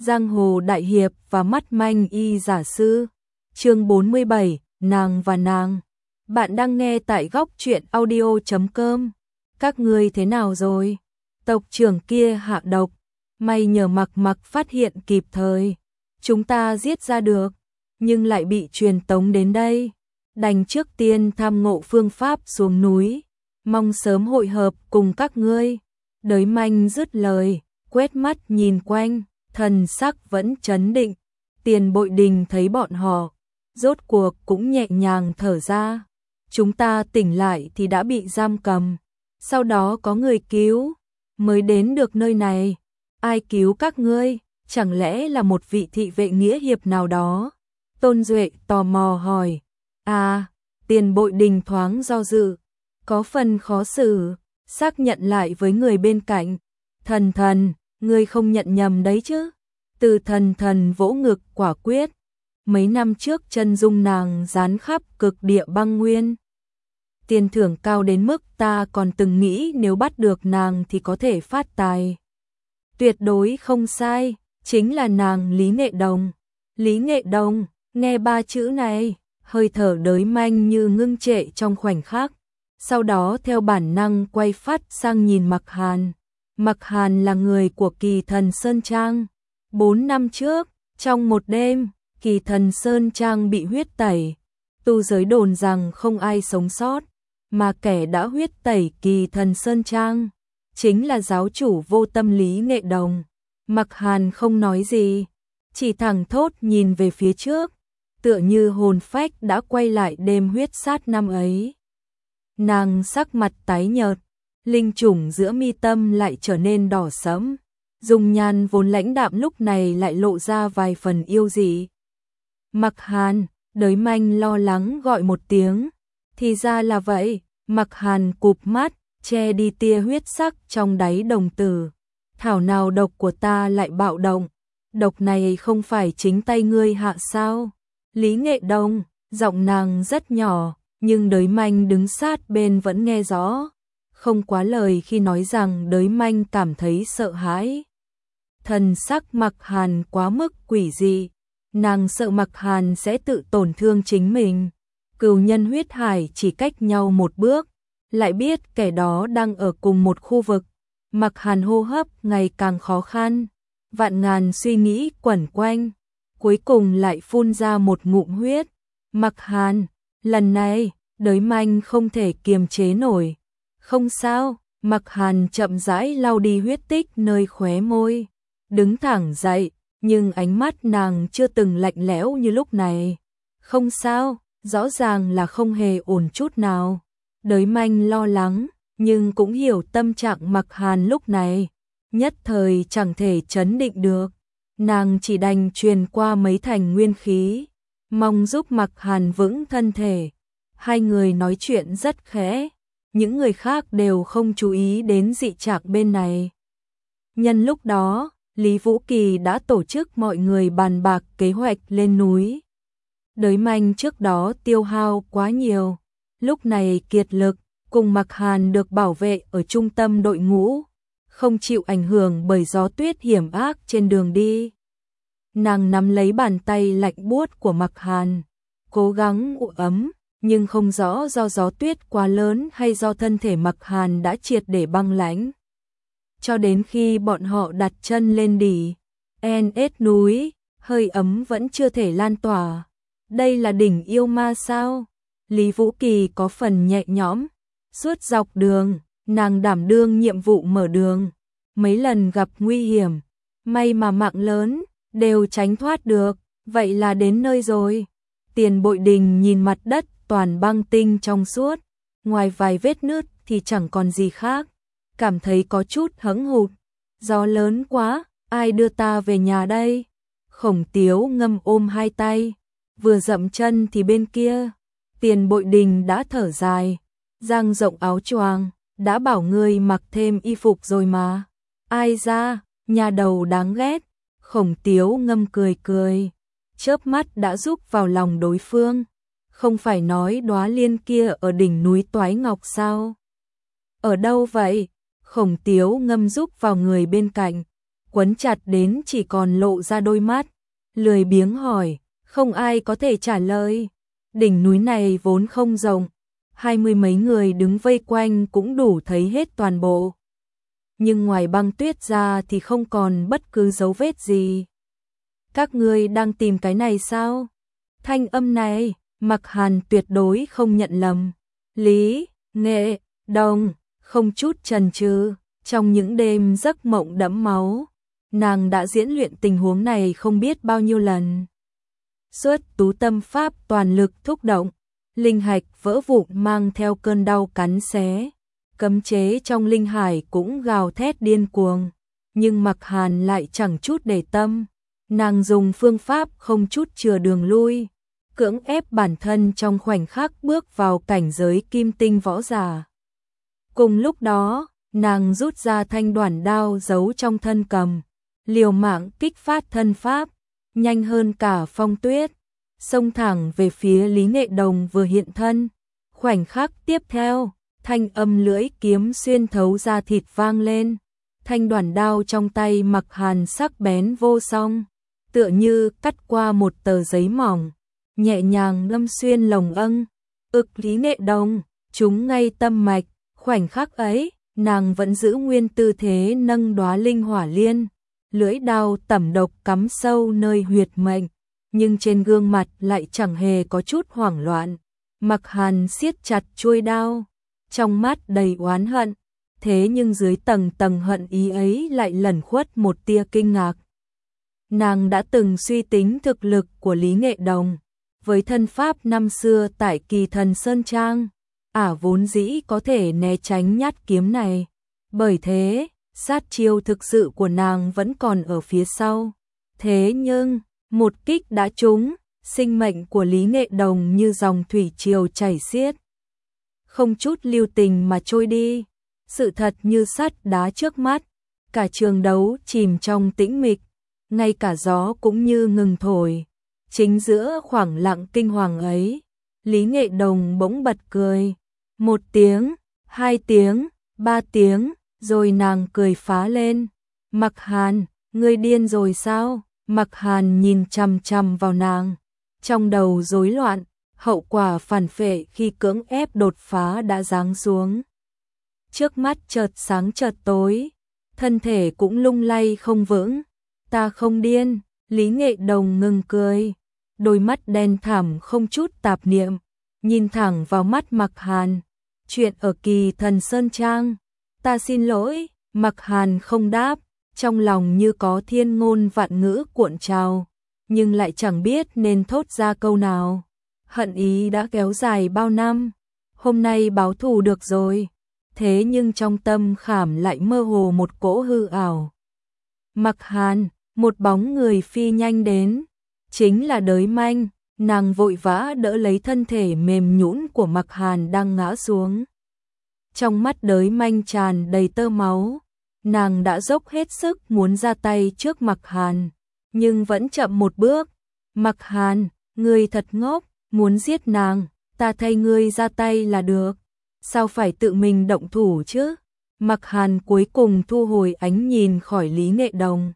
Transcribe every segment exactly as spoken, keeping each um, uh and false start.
Giang hồ đại hiệp và mắt manh y giả sư. Chương bốn mươi bảy, nàng và nàng. Bạn đang nghe tại góc truyện audio chấm com. Các ngươi thế nào rồi? Tộc trưởng kia hạ độc, may nhờ Mặc Mặc phát hiện kịp thời, chúng ta giết ra được, nhưng lại bị truyền tống đến đây. Đành trước tiên tham ngộ phương pháp xuống núi, mong sớm hội hợp cùng các ngươi. Đới manh dứt lời, quét mắt nhìn quanh, thần sắc vẫn trấn định. Tiền Bội Đình thấy bọn họ, rốt cuộc cũng nhẹ nhàng thở ra. Chúng ta tỉnh lại thì đã bị giam cầm, sau đó có người cứu, mới đến được nơi này. Ai cứu các ngươi? Chẳng lẽ là một vị thị vệ nghĩa hiệp nào đó? Tôn Duệ tò mò hỏi. À, Tiền Bội Đình thoáng do dự, có phần khó xử, xác nhận lại với người bên cạnh. Thần thần, ngươi không nhận nhầm đấy chứ? Từ thần thần vỗ ngực quả quyết. Mấy năm trước chân dung nàng dán khắp cực địa băng nguyên. Tiền thưởng cao đến mức ta còn từng nghĩ nếu bắt được nàng thì có thể phát tài. Tuyệt đối không sai, chính là nàng Lý Nghệ Đồng. Lý Nghệ Đồng, nghe ba chữ này, hơi thở đới manh như ngưng trệ trong khoảnh khắc. Sau đó theo bản năng quay phát sang nhìn Mặc Hàn. Mặc Hàn là người của Kỳ Thần Sơn Trang. Bốn năm trước, trong một đêm, Kỳ Thần Sơn Trang bị huyết tẩy. Tu giới đồn rằng không ai sống sót, mà kẻ đã huyết tẩy Kỳ Thần Sơn Trang chính là giáo chủ vô tâm Lý Nghệ Đồng. Mặc Hàn không nói gì, chỉ thẳng thốt nhìn về phía trước, tựa như hồn phách đã quay lại đêm huyết sát năm ấy. Nàng sắc mặt tái nhợt, linh trùng giữa mi tâm lại trở nên đỏ sẫm, dung nhan vốn lãnh đạm lúc này lại lộ ra vài phần yêu dị. Mặc Hàn, Đới manh lo lắng gọi một tiếng. Thì ra là vậy. Mặc Hàn cụp mắt, che đi tia huyết sắc trong đáy đồng tử. Thảo nào độc của ta lại bạo động, độc này không phải chính tay ngươi hạ sao? Lý Nghệ Đồng, giọng nàng rất nhỏ, nhưng Đới manh đứng sát bên vẫn nghe rõ, không quá lời khi nói rằng Đới manh cảm thấy sợ hãi. Thần sắc Mặc Hàn quá mức quỷ dị, nàng sợ Mặc Hàn sẽ tự tổn thương chính mình. Cừu nhân huyết hải chỉ cách nhau một bước, lại biết kẻ đó đang ở cùng một khu vực. Mặc Hàn hô hấp ngày càng khó khăn, vạn ngàn suy nghĩ quẩn quanh, cuối cùng lại phun ra một ngụm huyết. Mặc Hàn, lần này, Đới manh không thể kiềm chế nổi. Không sao, Mặc Hàn chậm rãi lau đi huyết tích nơi khóe môi, đứng thẳng dậy, nhưng ánh mắt nàng chưa từng lạnh lẽo như lúc này. Không sao, rõ ràng là không hề ổn chút nào. Đới manh lo lắng, nhưng cũng hiểu tâm trạng Mặc Hàn lúc này, nhất thời chẳng thể trấn định được. Nàng chỉ đành truyền qua mấy thành nguyên khí, mong giúp Mặc Hàn vững thân thể. Hai người nói chuyện rất khẽ, những người khác đều không chú ý đến dị trạng bên này. Nhân lúc đó, Lý Vũ Kỳ đã tổ chức mọi người bàn bạc kế hoạch lên núi. Đới manh trước đó tiêu hao quá nhiều, lúc này kiệt lực, cùng Mặc Hàn được bảo vệ ở trung tâm đội ngũ, không chịu ảnh hưởng bởi gió tuyết hiểm ác trên đường đi. Nàng nắm lấy bàn tay lạnh buốt của Mặc Hàn, cố gắng ủ ấm, nhưng không rõ do gió tuyết quá lớn hay do thân thể Mặc Hàn đã triệt để băng lãnh. Cho đến khi bọn họ đặt chân lên đỉnh en ét núi, hơi ấm vẫn chưa thể lan tỏa. Đây là đỉnh yêu ma sao? Lý Vũ Kỳ có phần nhẹ nhõm. Suốt dọc đường, nàng đảm đương nhiệm vụ mở đường. Mấy lần gặp nguy hiểm, may mà mạng lớn, đều tránh thoát được. Vậy là đến nơi rồi. Tiền Bội Đình nhìn mặt đất toàn băng tinh trong suốt, ngoài vài vết nứt thì chẳng còn gì khác. Cảm thấy có chút hững hụt. Gió lớn quá, ai đưa ta về nhà đây? Khổng Tiếu ngâm ôm hai tay, vừa dậm chân thì bên kia, Tiền Bội Đình đã thở dài, dang rộng áo choàng, đã bảo ngươi mặc thêm y phục rồi mà. Ai ra, nhà đầu đáng ghét. Khổng Tiếu ngâm cười cười, chớp mắt đã rúc vào lòng đối phương. Không phải nói đóa liên kia ở đỉnh núi Toái Ngọc sao? Ở đâu vậy? Khổng Tiếu ngâm rúc vào người bên cạnh. quấn chặt đến chỉ còn lộ ra đôi mắt, lười biếng hỏi, không ai có thể trả lời. Đỉnh núi này vốn không rộng, hai mươi mấy người đứng vây quanh cũng đủ thấy hết toàn bộ. Nhưng ngoài băng tuyết ra thì không còn bất cứ dấu vết gì. Các ngươi đang tìm cái này sao? Thanh âm này, Mặc Hàn tuyệt đối không nhận lầm. Lý Nghệ Đồng không chút chần chừ, trong những đêm giấc mộng đẫm máu, nàng đã diễn luyện tình huống này không biết bao nhiêu lần. Suốt tú tâm pháp toàn lực thúc động, linh hạch vỡ vụn mang theo cơn đau cắn xé. Cấm chế trong linh hải cũng gào thét điên cuồng, nhưng Mặc Hàn lại chẳng chút để tâm. Nàng dùng phương pháp không chút chừa đường lui, cưỡng ép bản thân trong khoảnh khắc bước vào cảnh giới kim tinh võ giả. Cùng lúc đó, nàng rút ra thanh đoản đao giấu trong thân cầm, liều mạng kích phát thân pháp, nhanh hơn cả Phong Tuyết, xông thẳng về phía Lý Nghệ Đồng vừa hiện thân. Khoảnh khắc tiếp theo, thanh âm lưỡi kiếm xuyên thấu ra thịt vang lên, thanh đoản đao trong tay Mặc Hàn sắc bén vô song, tựa như cắt qua một tờ giấy mỏng, nhẹ nhàng đâm xuyên lồng âng, ực Lý Nghệ Đồng, trúng ngay tâm mạch. Khoảnh khắc ấy, nàng vẫn giữ nguyên tư thế nâng đóa linh hỏa liên, lưỡi đao tẩm độc cắm sâu nơi huyệt mệnh, nhưng trên gương mặt lại chẳng hề có chút hoảng loạn. Mặc Hàn siết chặt chuôi đao, trong mắt đầy oán hận, thế nhưng dưới tầng tầng hận ý ấy lại lẩn khuất một tia kinh ngạc. Nàng đã từng suy tính thực lực của Lý Nghệ Đồng, với thân pháp năm xưa tại Kỳ Thần Sơn Trang, ả vốn dĩ có thể né tránh nhát kiếm này, bởi thế, sát chiêu thực sự của nàng vẫn còn ở phía sau. Thế nhưng, một kích đã trúng, sinh mệnh của Lý Nghệ Đồng như dòng thủy triều chảy xiết, không chút lưu tình mà trôi đi. Sự thật như sắt đá trước mắt, cả trường đấu chìm trong tĩnh mịch, ngay cả gió cũng như ngừng thổi. Chính giữa khoảng lặng kinh hoàng ấy, Lý Nghệ Đồng bỗng bật cười. Một tiếng, hai tiếng, ba tiếng, rồi nàng cười phá lên. Mặc Hàn, ngươi điên rồi sao? Mặc Hàn nhìn chằm chằm vào nàng, trong đầu rối loạn, hậu quả phản phệ khi cưỡng ép đột phá đã giáng xuống. Trước mắt chợt sáng chợt tối, thân thể cũng lung lay không vững. Ta không điên, Lý Nghệ Đồng ngừng cười, đôi mắt đen thẳm không chút tạp niệm, nhìn thẳng vào mắt Mặc Hàn. Chuyện ở Kỳ Thần Sơn Trang, ta xin lỗi. Mặc Hàn không đáp, trong lòng như có thiên ngôn vạn ngữ cuộn trào, nhưng lại chẳng biết nên thốt ra câu nào. Hận ý đã kéo dài bao năm, hôm nay báo thù được rồi, thế nhưng trong tâm khảm lại mơ hồ một cỗ hư ảo. Mặc Hàn, một bóng người phi nhanh đến, chính là Đới Manh. Nàng vội vã đỡ lấy thân thể mềm nhũn của Mặc Hàn đang ngã xuống. Trong mắt Đới Manh tràn đầy tơ máu, nàng đã dốc hết sức muốn ra tay trước Mặc Hàn, nhưng vẫn chậm một bước. Mặc Hàn, ngươi thật ngốc, muốn giết nàng, ta thay ngươi ra tay là được, sao phải tự mình động thủ chứ? Mặc Hàn cuối cùng thu hồi ánh nhìn khỏi Lý Nghệ Đồng,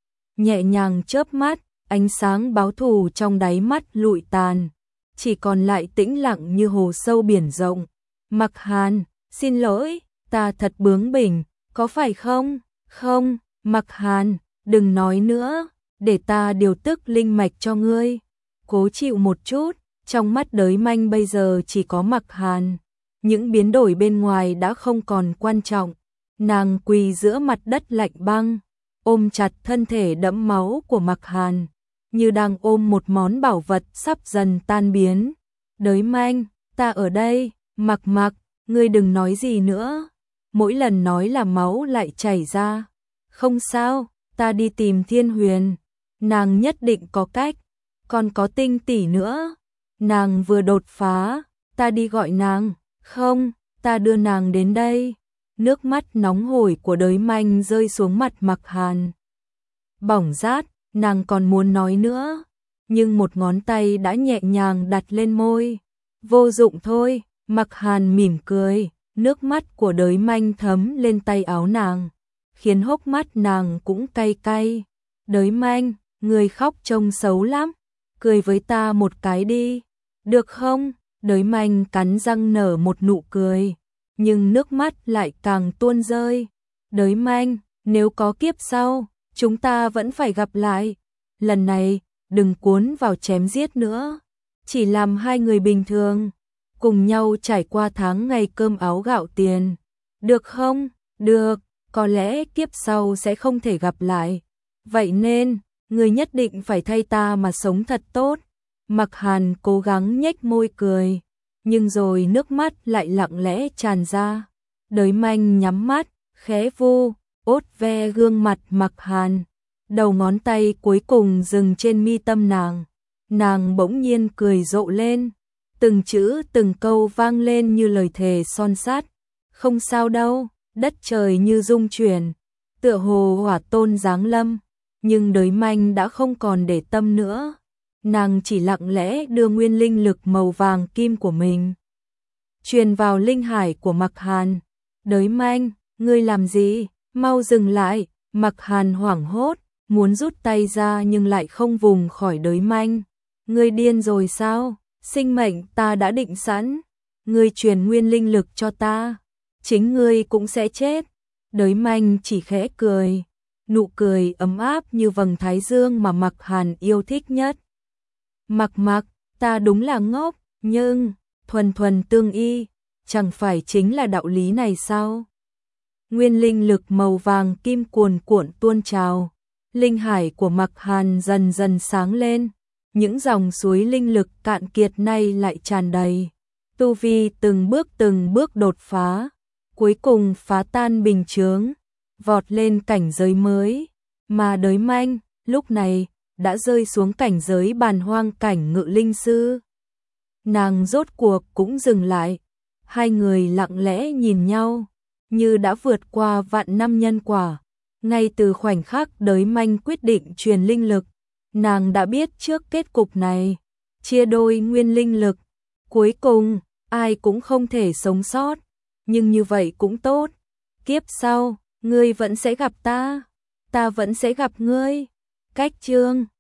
nhẹ nhàng chớp mắt, ánh sáng báo thù trong đáy mắt lụi tàn, chỉ còn lại tĩnh lặng như hồ sâu biển rộng. Mặc Hàn, xin lỗi, ta thật bướng bỉnh, có phải không? Không, Mặc Hàn, đừng nói nữa, để ta điều tức linh mạch cho ngươi. Cố chịu một chút, trong mắt Đới Manh bây giờ chỉ có Mặc Hàn. Những biến đổi bên ngoài đã không còn quan trọng. Nàng quỳ giữa mặt đất lạnh băng, ôm chặt thân thể đẫm máu của Mặc Hàn, như đang ôm một món bảo vật sắp dần tan biến. Đới Manh, ta ở đây. Mặc Mặc, ngươi đừng nói gì nữa. Mỗi lần nói là máu lại chảy ra. Không sao, ta đi tìm Thiên Huyền, nàng nhất định có cách. Còn có Tinh tỷ nữa, nàng vừa đột phá, ta đi gọi nàng. Không, ta đưa nàng đến đây. Nước mắt nóng hổi của Đới Manh rơi xuống mặt Mặc Hàn. Bỏng rát, nàng còn muốn nói nữa, nhưng một ngón tay đã nhẹ nhàng đặt lên môi. Vô dụng thôi. Mặc Hàn mỉm cười, nước mắt của Đới Manh thấm lên tay áo nàng, khiến hốc mắt nàng cũng cay cay. Đới manh, người khóc trông xấu lắm, cười với ta một cái đi, được không? Đới manh cắn răng nở một nụ cười, nhưng nước mắt lại càng tuôn rơi. Đới manh, nếu có kiếp sau, chúng ta vẫn phải gặp lại. Lần này, đừng cuốn vào chém giết nữa, chỉ làm hai người bình thường, cùng nhau trải qua tháng ngày cơm áo gạo tiền. Được không? Được, có lẽ kiếp sau sẽ không thể gặp lại. Vậy nên, người nhất định phải thay ta mà sống thật tốt. Mặc Hàn cố gắng nhếch môi cười, nhưng rồi nước mắt lại lặng lẽ tràn ra. Đới manh nhắm mắt, khẽ vu, ốt ve gương mặt Mặc Hàn. Đầu ngón tay cuối cùng dừng trên mi tâm nàng. Nàng bỗng nhiên cười rộ lên. Từng chữ từng câu vang lên như lời thề son sắt. Không sao đâu, đất trời như rung chuyển, tựa hồ hỏa tôn giáng lâm. Nhưng đới manh đã không còn để tâm nữa. Nàng chỉ lặng lẽ đưa nguyên linh lực màu vàng kim của mình truyền vào linh hải của Mặc Hàn. Đới manh, ngươi làm gì? Mau dừng lại. Mặc Hàn hoảng hốt, muốn rút tay ra nhưng lại không vùng khỏi đới manh. Ngươi điên rồi sao? Sinh mệnh ta đã định sẵn, ngươi truyền nguyên linh lực cho ta, chính ngươi cũng sẽ chết. Đới manh chỉ khẽ cười, nụ cười ấm áp như vầng thái dương mà Mặc Hàn yêu thích nhất. Mặc Mặc, ta đúng là ngốc, nhưng thuần thuần tương y, chẳng phải chính là đạo lý này sao? Nguyên linh lực màu vàng kim cuồn cuộn tuôn trào, linh hải của Mặc Hàn dần dần sáng lên. Những dòng suối linh lực cạn kiệt nay lại tràn đầy. Tu vi từng bước từng bước đột phá, cuối cùng phá tan bình chướng, vọt lên cảnh giới mới. Mà đới manh, lúc này, đã rơi xuống cảnh giới bàn hoang cảnh ngự linh sư. Nàng rốt cuộc cũng dừng lại. Hai người lặng lẽ nhìn nhau, như đã vượt qua vạn năm nhân quả. Ngay từ khoảnh khắc đới manh quyết định truyền linh lực, nàng đã biết trước kết cục này, chia đôi nguyên linh lực, cuối cùng ai cũng không thể sống sót, nhưng như vậy cũng tốt. Kiếp sau, ngươi vẫn sẽ gặp ta, ta vẫn sẽ gặp ngươi. Cách chương